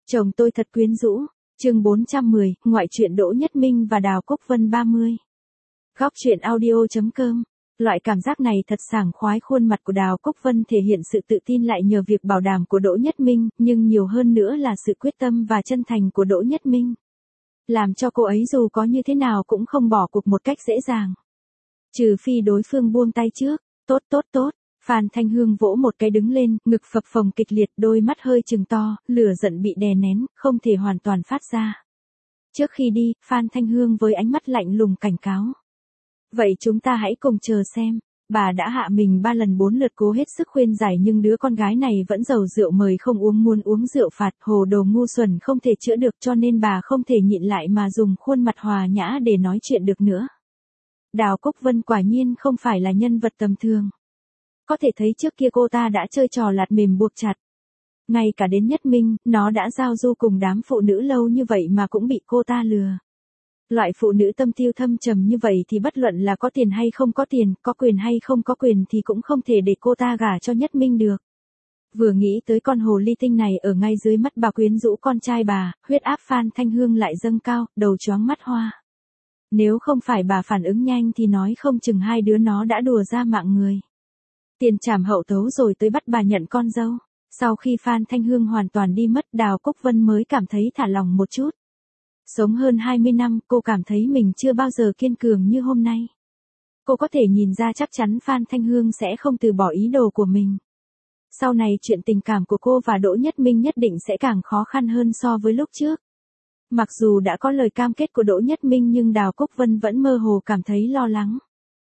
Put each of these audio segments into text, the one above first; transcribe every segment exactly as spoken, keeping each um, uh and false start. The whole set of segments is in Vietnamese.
Chồng tôi thật quyến rũ. Chương bốn trăm mười, ngoại truyện Đỗ Nhất Minh và Đào Cúc Vân ba mươi. Góc truyện audio chấm com. Loại cảm giác này thật sảng khoái. Khuôn mặt của Đào Cúc Vân thể hiện sự tự tin lại nhờ việc bảo đảm của Đỗ Nhất Minh, nhưng nhiều hơn nữa là sự quyết tâm và chân thành của Đỗ Nhất Minh. Làm cho cô ấy dù có như thế nào cũng không bỏ cuộc một cách dễ dàng. Trừ phi đối phương buông tay trước. Tốt tốt tốt. Phan Thanh Hương vỗ một cái đứng lên, ngực phập phồng kịch liệt, đôi mắt hơi trừng to, lửa giận bị đè nén, không thể hoàn toàn phát ra. Trước khi đi, Phan Thanh Hương với ánh mắt lạnh lùng cảnh cáo. Vậy chúng ta hãy cùng chờ xem. Bà đã hạ mình ba lần bốn lượt cố hết sức khuyên giải nhưng đứa con gái này vẫn giàu rượu mời không uống muốn uống rượu phạt, hồ đồ ngu xuẩn không thể chữa được cho nên bà không thể nhịn lại mà dùng khuôn mặt hòa nhã để nói chuyện được nữa. Đào Cúc Vân quả nhiên không phải là nhân vật tầm thường. Có thể thấy trước kia cô ta đã chơi trò lạt mềm buộc chặt. Ngay cả đến Nhất Minh, nó đã giao du cùng đám phụ nữ lâu như vậy mà cũng bị cô ta lừa. Loại phụ nữ tâm tiêu thâm trầm như vậy thì bất luận là có tiền hay không có tiền, có quyền hay không có quyền thì cũng không thể để cô ta gả cho Nhất Minh được. Vừa nghĩ tới con hồ ly tinh này ở ngay dưới mắt bà quyến rũ con trai bà, huyết áp Phan Thanh Hương lại dâng cao, đầu choáng mắt hoa. Nếu không phải bà phản ứng nhanh thì nói không chừng hai đứa nó đã đùa ra mạng người. Tiền trảm hậu tấu rồi tới bắt bà nhận con dâu. Sau khi Phan Thanh Hương hoàn toàn đi mất, Đào Cúc Vân mới cảm thấy thả lòng một chút. Sống hơn hai mươi năm, cô cảm thấy mình chưa bao giờ kiên cường như hôm nay. Cô có thể nhìn ra chắc chắn Phan Thanh Hương sẽ không từ bỏ ý đồ của mình. Sau này chuyện tình cảm của cô và Đỗ Nhất Minh nhất định sẽ càng khó khăn hơn so với lúc trước. Mặc dù đã có lời cam kết của Đỗ Nhất Minh nhưng Đào Cúc Vân vẫn mơ hồ cảm thấy lo lắng.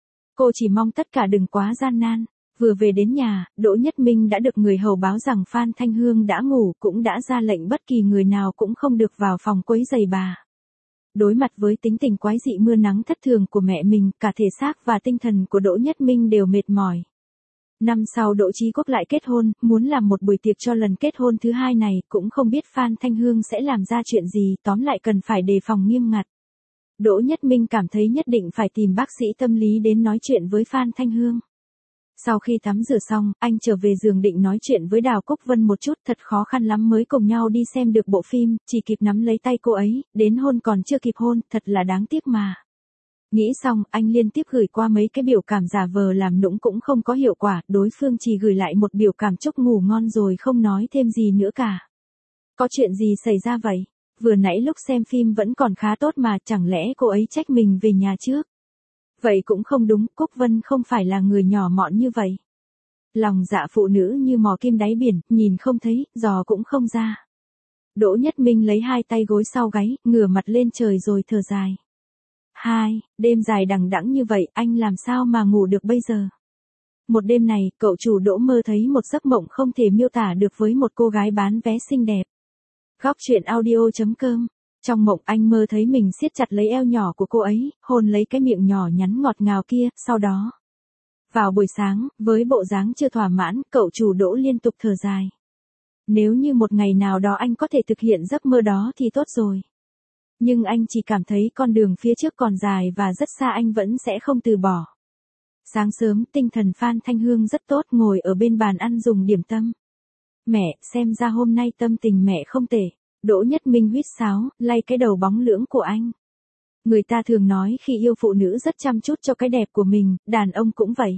Cô chỉ mong tất cả đừng quá gian nan. Vừa về đến nhà, Đỗ Nhất Minh đã được người hầu báo rằng Phan Thanh Hương đã ngủ, cũng đã ra lệnh bất kỳ người nào cũng không được vào phòng quấy rầy bà. Đối mặt với tính tình quái dị mưa nắng thất thường của mẹ mình, cả thể xác và tinh thần của Đỗ Nhất Minh đều mệt mỏi. Năm sau Đỗ Chí Quốc lại kết hôn, muốn làm một buổi tiệc cho lần kết hôn thứ hai này, cũng không biết Phan Thanh Hương sẽ làm ra chuyện gì, tóm lại cần phải đề phòng nghiêm ngặt. Đỗ Nhất Minh cảm thấy nhất định phải tìm bác sĩ tâm lý đến nói chuyện với Phan Thanh Hương. Sau khi tắm rửa xong, anh trở về giường định nói chuyện với Đào Cúc Vân một chút, thật khó khăn lắm mới cùng nhau đi xem được bộ phim, chỉ kịp nắm lấy tay cô ấy, đến hôn còn chưa kịp hôn, thật là đáng tiếc mà. Nghĩ xong, anh liên tiếp gửi qua mấy cái biểu cảm giả vờ làm nũng cũng không có hiệu quả, đối phương chỉ gửi lại một biểu cảm chúc ngủ ngon rồi không nói thêm gì nữa cả. Có chuyện gì xảy ra vậy? Vừa nãy lúc xem phim vẫn còn khá tốt mà, chẳng lẽ cô ấy trách mình về nhà trước? Vậy cũng không đúng, Cúc Vân không phải là người nhỏ mọn như vậy. Lòng dạ phụ nữ như mò kim đáy biển, nhìn không thấy, dò cũng không ra. Đỗ Nhất Minh lấy hai tay gối sau gáy, ngửa mặt lên trời rồi thở dài. Hai, đêm dài đằng đẵng như vậy, anh làm sao mà ngủ được bây giờ? Một đêm này, cậu chủ Đỗ mơ thấy một giấc mộng không thể miêu tả được với một cô gái bán vé xinh đẹp. Góc truyện audio chấm com. Trong mộng anh mơ thấy mình siết chặt lấy eo nhỏ của cô ấy, hôn lấy cái miệng nhỏ nhắn ngọt ngào kia, sau đó. Vào buổi sáng, với bộ dáng chưa thỏa mãn, cậu chủ Đỗ liên tục thở dài. Nếu như một ngày nào đó anh có thể thực hiện giấc mơ đó thì tốt rồi. Nhưng anh chỉ cảm thấy con đường phía trước còn dài và rất xa, anh vẫn sẽ không từ bỏ. Sáng sớm, tinh thần Phan Thanh Hương rất tốt, ngồi ở bên bàn ăn dùng điểm tâm. Mẹ, xem ra hôm nay tâm tình mẹ không tệ. Đỗ Nhất Minh huýt sáo, lay cái đầu bóng lưỡng của anh. Người ta thường nói khi yêu phụ nữ rất chăm chút cho cái đẹp của mình, đàn ông cũng vậy.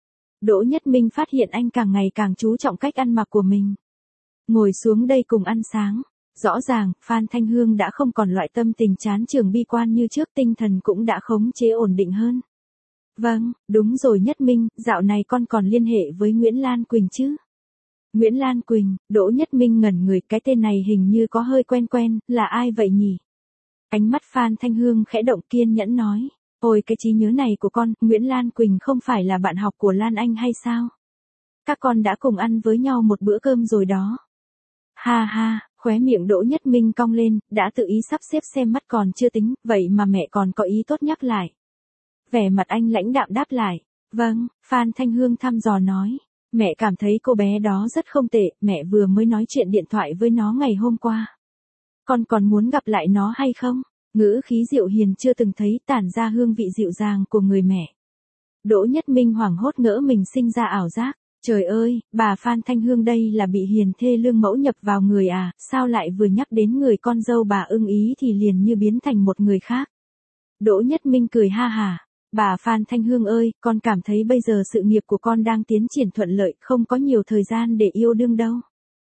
Đỗ Nhất Minh phát hiện anh càng ngày càng chú trọng cách ăn mặc của mình. Ngồi xuống đây cùng ăn sáng. Rõ ràng, Phan Thanh Hương đã không còn loại tâm tình chán trường bi quan như trước, tinh thần cũng đã khống chế ổn định hơn. Vâng, đúng rồi Nhất Minh, dạo này con còn liên hệ với Nguyễn Lan Quỳnh chứ? Nguyễn Lan Quỳnh, Đỗ Nhất Minh ngẩn người, cái tên này hình như có hơi quen quen, là ai vậy nhỉ? Ánh mắt Phan Thanh Hương khẽ động, kiên nhẫn nói, ôi cái trí nhớ này của con, Nguyễn Lan Quỳnh không phải là bạn học của Lan Anh hay sao? Các con đã cùng ăn với nhau một bữa cơm rồi đó. Ha ha, khóe miệng Đỗ Nhất Minh cong lên, đã tự ý sắp xếp xem mắt còn chưa tính, vậy mà mẹ còn có ý tốt nhắc lại. Vẻ mặt anh lãnh đạm đáp lại, vâng, Phan Thanh Hương thăm dò nói. Mẹ cảm thấy cô bé đó rất không tệ, mẹ vừa mới nói chuyện điện thoại với nó ngày hôm qua. Con còn muốn gặp lại nó hay không? Ngữ khí dịu hiền chưa từng thấy, tản ra hương vị dịu dàng của người mẹ. Đỗ Nhất Minh hoảng hốt ngỡ mình sinh ra ảo giác. Trời ơi, bà Phan Thanh Hương đây là bị hiền thê lương mẫu nhập vào người à, sao lại vừa nhắc đến người con dâu bà ưng ý thì liền như biến thành một người khác. Đỗ Nhất Minh cười ha hả. Bà Phan Thanh Hương ơi, con cảm thấy bây giờ sự nghiệp của con đang tiến triển thuận lợi, không có nhiều thời gian để yêu đương đâu.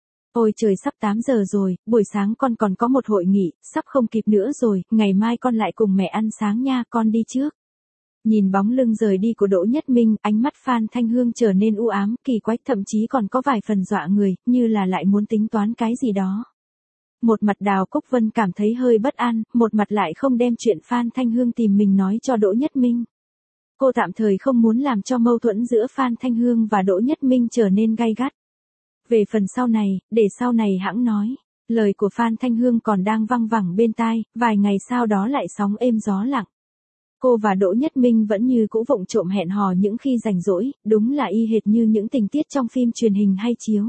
Ôi trời, sắp tám giờ rồi, buổi sáng con còn có một hội nghị, sắp không kịp nữa rồi, ngày mai con lại cùng mẹ ăn sáng nha, con đi trước. Nhìn bóng lưng rời đi của Đỗ Nhất Minh, ánh mắt Phan Thanh Hương trở nên u ám, kỳ quái, thậm chí còn có vài phần dọa người, như là lại muốn tính toán cái gì đó. Một mặt Đào Cúc Vân cảm thấy hơi bất an, một mặt lại không đem chuyện Phan Thanh Hương tìm mình nói cho Đỗ Nhất Minh. Cô tạm thời không muốn làm cho mâu thuẫn giữa Phan Thanh Hương và Đỗ Nhất Minh trở nên gay gắt. Về phần sau này, để sau này hãng nói. Lời của Phan Thanh Hương còn đang văng vẳng bên tai, vài ngày sau đó lại sóng êm gió lặng. Cô và Đỗ Nhất Minh vẫn như cũ vụng trộm hẹn hò những khi rảnh rỗi, đúng là y hệt như những tình tiết trong phim truyền hình hay chiếu.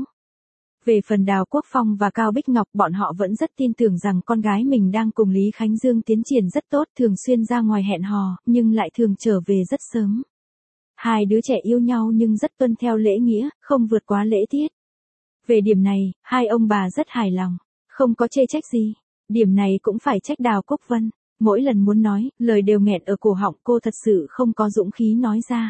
Về phần Đào Quốc Phong và Cao Bích Ngọc, bọn họ vẫn rất tin tưởng rằng con gái mình đang cùng Lý Khánh Dương tiến triển rất tốt, thường xuyên ra ngoài hẹn hò, nhưng lại thường trở về rất sớm. Hai đứa trẻ yêu nhau nhưng rất tuân theo lễ nghĩa, không vượt quá lễ tiết. Về điểm này, hai ông bà rất hài lòng, không có chê trách gì. Điểm này cũng phải trách Đào Quốc Vân. Mỗi lần muốn nói, lời đều nghẹn ở cổ họng, cô thật sự không có dũng khí nói ra.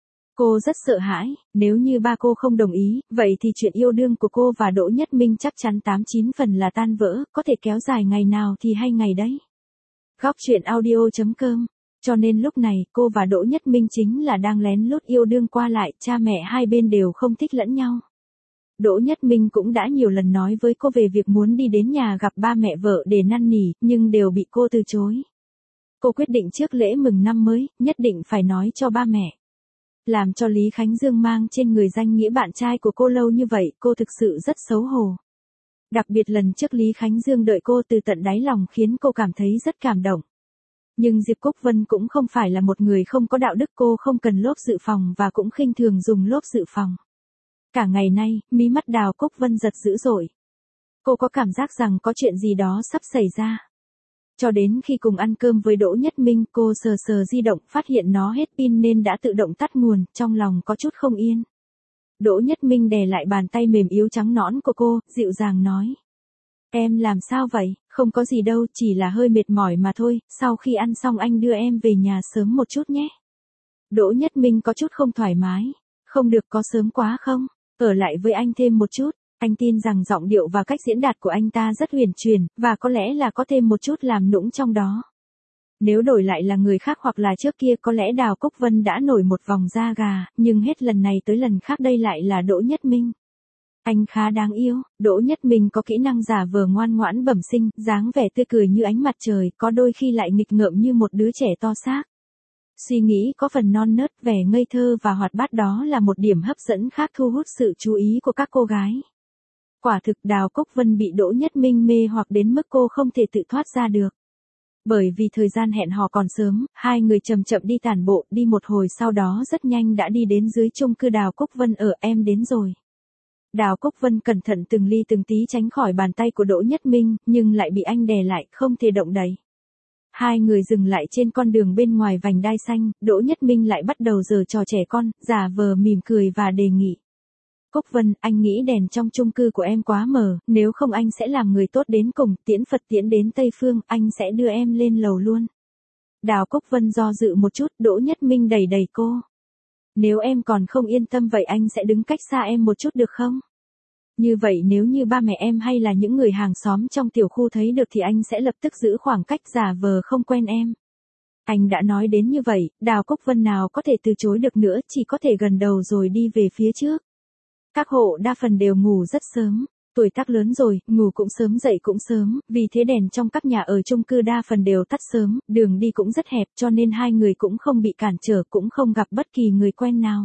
Cô rất sợ hãi, nếu như ba cô không đồng ý, vậy thì chuyện yêu đương của cô và Đỗ Nhất Minh chắc chắn tám chín phần là tan vỡ, có thể kéo dài ngày nào thì hay ngày đấy. Góc truyện audio chấm com. Cho nên lúc này, cô và Đỗ Nhất Minh chính là đang lén lút yêu đương qua lại, cha mẹ hai bên đều không thích lẫn nhau. Đỗ Nhất Minh cũng đã nhiều lần nói với cô về việc muốn đi đến nhà gặp ba mẹ vợ để năn nỉ, nhưng đều bị cô từ chối. Cô quyết định trước lễ mừng năm mới, nhất định phải nói cho ba mẹ. Làm cho Lý Khánh Dương mang trên người danh nghĩa bạn trai của cô lâu như vậy, cô thực sự rất xấu hổ. Đặc biệt lần trước Lý Khánh Dương đợi cô từ tận đáy lòng khiến cô cảm thấy rất cảm động. Nhưng Diệp Cúc Vân cũng không phải là một người không có đạo đức, cô không cần lốp dự phòng và cũng khinh thường dùng lốp dự phòng. Cả ngày nay, mí mắt Đào Cúc Vân giật dữ dội. Cô có cảm giác rằng có chuyện gì đó sắp xảy ra. Cho đến khi cùng ăn cơm với Đỗ Nhất Minh, cô sờ sờ di động, phát hiện nó hết pin nên đã tự động tắt nguồn, trong lòng có chút không yên. Đỗ Nhất Minh đè lại bàn tay mềm yếu trắng nõn của cô, dịu dàng nói. Em làm sao vậy? Không có gì đâu, chỉ là hơi mệt mỏi mà thôi, sau khi ăn xong anh đưa em về nhà sớm một chút nhé. Đỗ Nhất Minh có chút không thoải mái. Không được, có sớm quá không? Ở lại với anh thêm một chút. Anh tin rằng giọng điệu và cách diễn đạt của anh ta rất huyền truyền, và có lẽ là có thêm một chút làm nũng trong đó. Nếu đổi lại là người khác hoặc là trước kia có lẽ Đào Cúc Vân đã nổi một vòng da gà, nhưng hết lần này tới lần khác đây lại là Đỗ Nhất Minh. Anh khá đáng yêu, Đỗ Nhất Minh có kỹ năng giả vờ ngoan ngoãn bẩm sinh, dáng vẻ tươi cười như ánh mặt trời, có đôi khi lại nghịch ngợm như một đứa trẻ to xác. Suy nghĩ có phần non nớt, vẻ ngây thơ và hoạt bát, đó là một điểm hấp dẫn khác thu hút sự chú ý của các cô gái. Quả thực Đào Cúc Vân bị Đỗ Nhất Minh mê hoặc đến mức cô không thể tự thoát ra được. Bởi vì thời gian hẹn hò còn sớm, hai người chậm chậm đi tản bộ, đi một hồi sau đó rất nhanh đã đi đến dưới chung cư Đào Cúc Vân ở. Em đến rồi. Đào Cúc Vân cẩn thận từng ly từng tí tránh khỏi bàn tay của Đỗ Nhất Minh, nhưng lại bị anh đè lại, không thể động đậy. Hai người dừng lại trên con đường bên ngoài vành đai xanh, Đỗ Nhất Minh lại bắt đầu giở trò trẻ con, giả vờ mỉm cười và đề nghị. Cúc Vân, anh nghĩ đèn trong chung cư của em quá mờ, nếu không anh sẽ làm người tốt đến cùng, tiễn Phật tiễn đến Tây Phương, anh sẽ đưa em lên lầu luôn. Đào Cúc Vân do dự một chút, Đỗ Nhất Minh đẩy đẩy cô. Nếu em còn không yên tâm vậy anh sẽ đứng cách xa em một chút được không? Như vậy nếu như ba mẹ em hay là những người hàng xóm trong tiểu khu thấy được thì anh sẽ lập tức giữ khoảng cách, giả vờ không quen em. Anh đã nói đến như vậy, Đào Cúc Vân nào có thể từ chối được nữa, chỉ có thể gần đầu rồi đi về phía trước. Các hộ đa phần đều ngủ rất sớm, tuổi tác lớn rồi, ngủ cũng sớm dậy cũng sớm, vì thế đèn trong các nhà ở chung cư đa phần đều tắt sớm, đường đi cũng rất hẹp cho nên hai người cũng không bị cản trở, cũng không gặp bất kỳ người quen nào.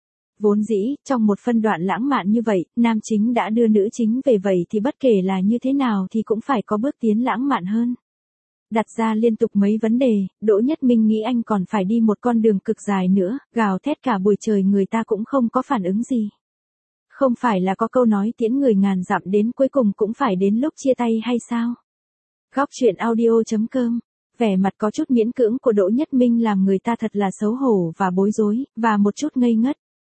Vốn dĩ, trong một phân đoạn lãng mạn như vậy, nam chính đã đưa nữ chính về, vậy thì bất kể là như thế nào thì cũng phải có bước tiến lãng mạn hơn. Đặt ra liên tục mấy vấn đề, Đỗ Nhất Minh nghĩ anh còn phải đi một con đường cực dài nữa, gào thét cả buổi trời người ta cũng không có phản ứng gì. Không phải là có câu nói tiễn người ngàn dặm đến cuối cùng cũng phải đến lúc chia tay hay sao? Góc truyện audio chấm com. Vẻ mặt có chút miễn cưỡng của Đỗ Nhất Minh làm người ta thật là xấu hổ và bối rối, và một chút ngây ngất.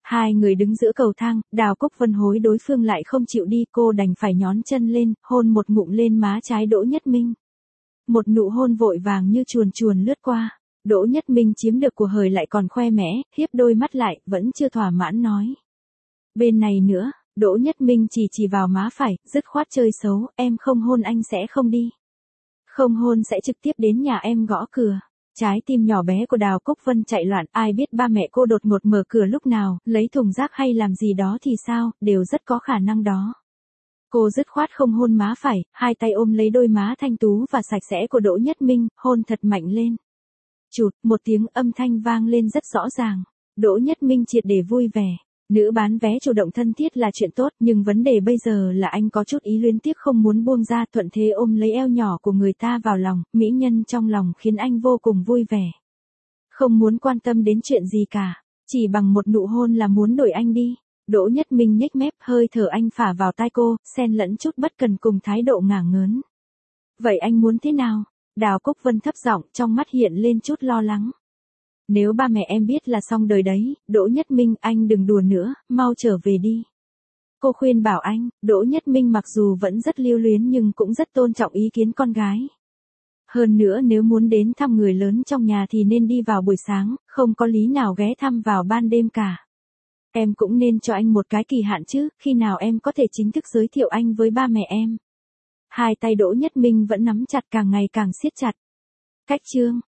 Hai người đứng giữa cầu thang, Đào Cúc Vân hối đối phương lại không chịu đi, cô đành phải nhón chân lên, hôn một ngụm lên má trái Đỗ Nhất Minh. Một nụ hôn vội vàng như chuồn chuồn lướt qua, Đỗ Nhất Minh chiếm được của hời lại còn khoe mẽ, hiếp đôi mắt lại, vẫn chưa thỏa mãn nói. Bên này nữa, Đỗ Nhất Minh chỉ chỉ vào má phải, dứt khoát chơi xấu, em không hôn anh sẽ không đi. Không hôn sẽ trực tiếp đến nhà em gõ cửa. Trái tim nhỏ bé của Đào Cúc Vân chạy loạn, ai biết ba mẹ cô đột ngột mở cửa lúc nào, lấy thùng rác hay làm gì đó thì sao, đều rất có khả năng đó. Cô dứt khoát không hôn má phải, hai tay ôm lấy đôi má thanh tú và sạch sẽ của Đỗ Nhất Minh, hôn thật mạnh lên. Chụt, một tiếng âm thanh vang lên rất rõ ràng. Đỗ Nhất Minh triệt để vui vẻ. Nữ bán vé chủ động thân thiết là chuyện tốt, nhưng vấn đề bây giờ là anh có chút ý luyến tiếc không muốn buông ra, thuận thế ôm lấy eo nhỏ của người ta vào lòng, mỹ nhân trong lòng khiến anh vô cùng vui vẻ. Không muốn quan tâm đến chuyện gì cả, chỉ bằng một nụ hôn là muốn đuổi anh đi. Đỗ Nhất Minh nhếch mép, hơi thở anh phả vào tai cô, xen lẫn chút bất cần cùng thái độ ngả ngớn. Vậy anh muốn thế nào? Đào Cúc Vân thấp giọng, trong mắt hiện lên chút lo lắng. Nếu ba mẹ em biết là xong đời đấy, Đỗ Nhất Minh, anh đừng đùa nữa, mau trở về đi. Cô khuyên bảo anh. Đỗ Nhất Minh mặc dù vẫn rất lưu luyến nhưng cũng rất tôn trọng ý kiến con gái. Hơn nữa nếu muốn đến thăm người lớn trong nhà thì nên đi vào buổi sáng, không có lý nào ghé thăm vào ban đêm cả. Em cũng nên cho anh một cái kỳ hạn chứ, khi nào em có thể chính thức giới thiệu anh với ba mẹ em. Hai tay Đỗ Nhất Minh vẫn nắm chặt, càng ngày càng siết chặt. Cách chương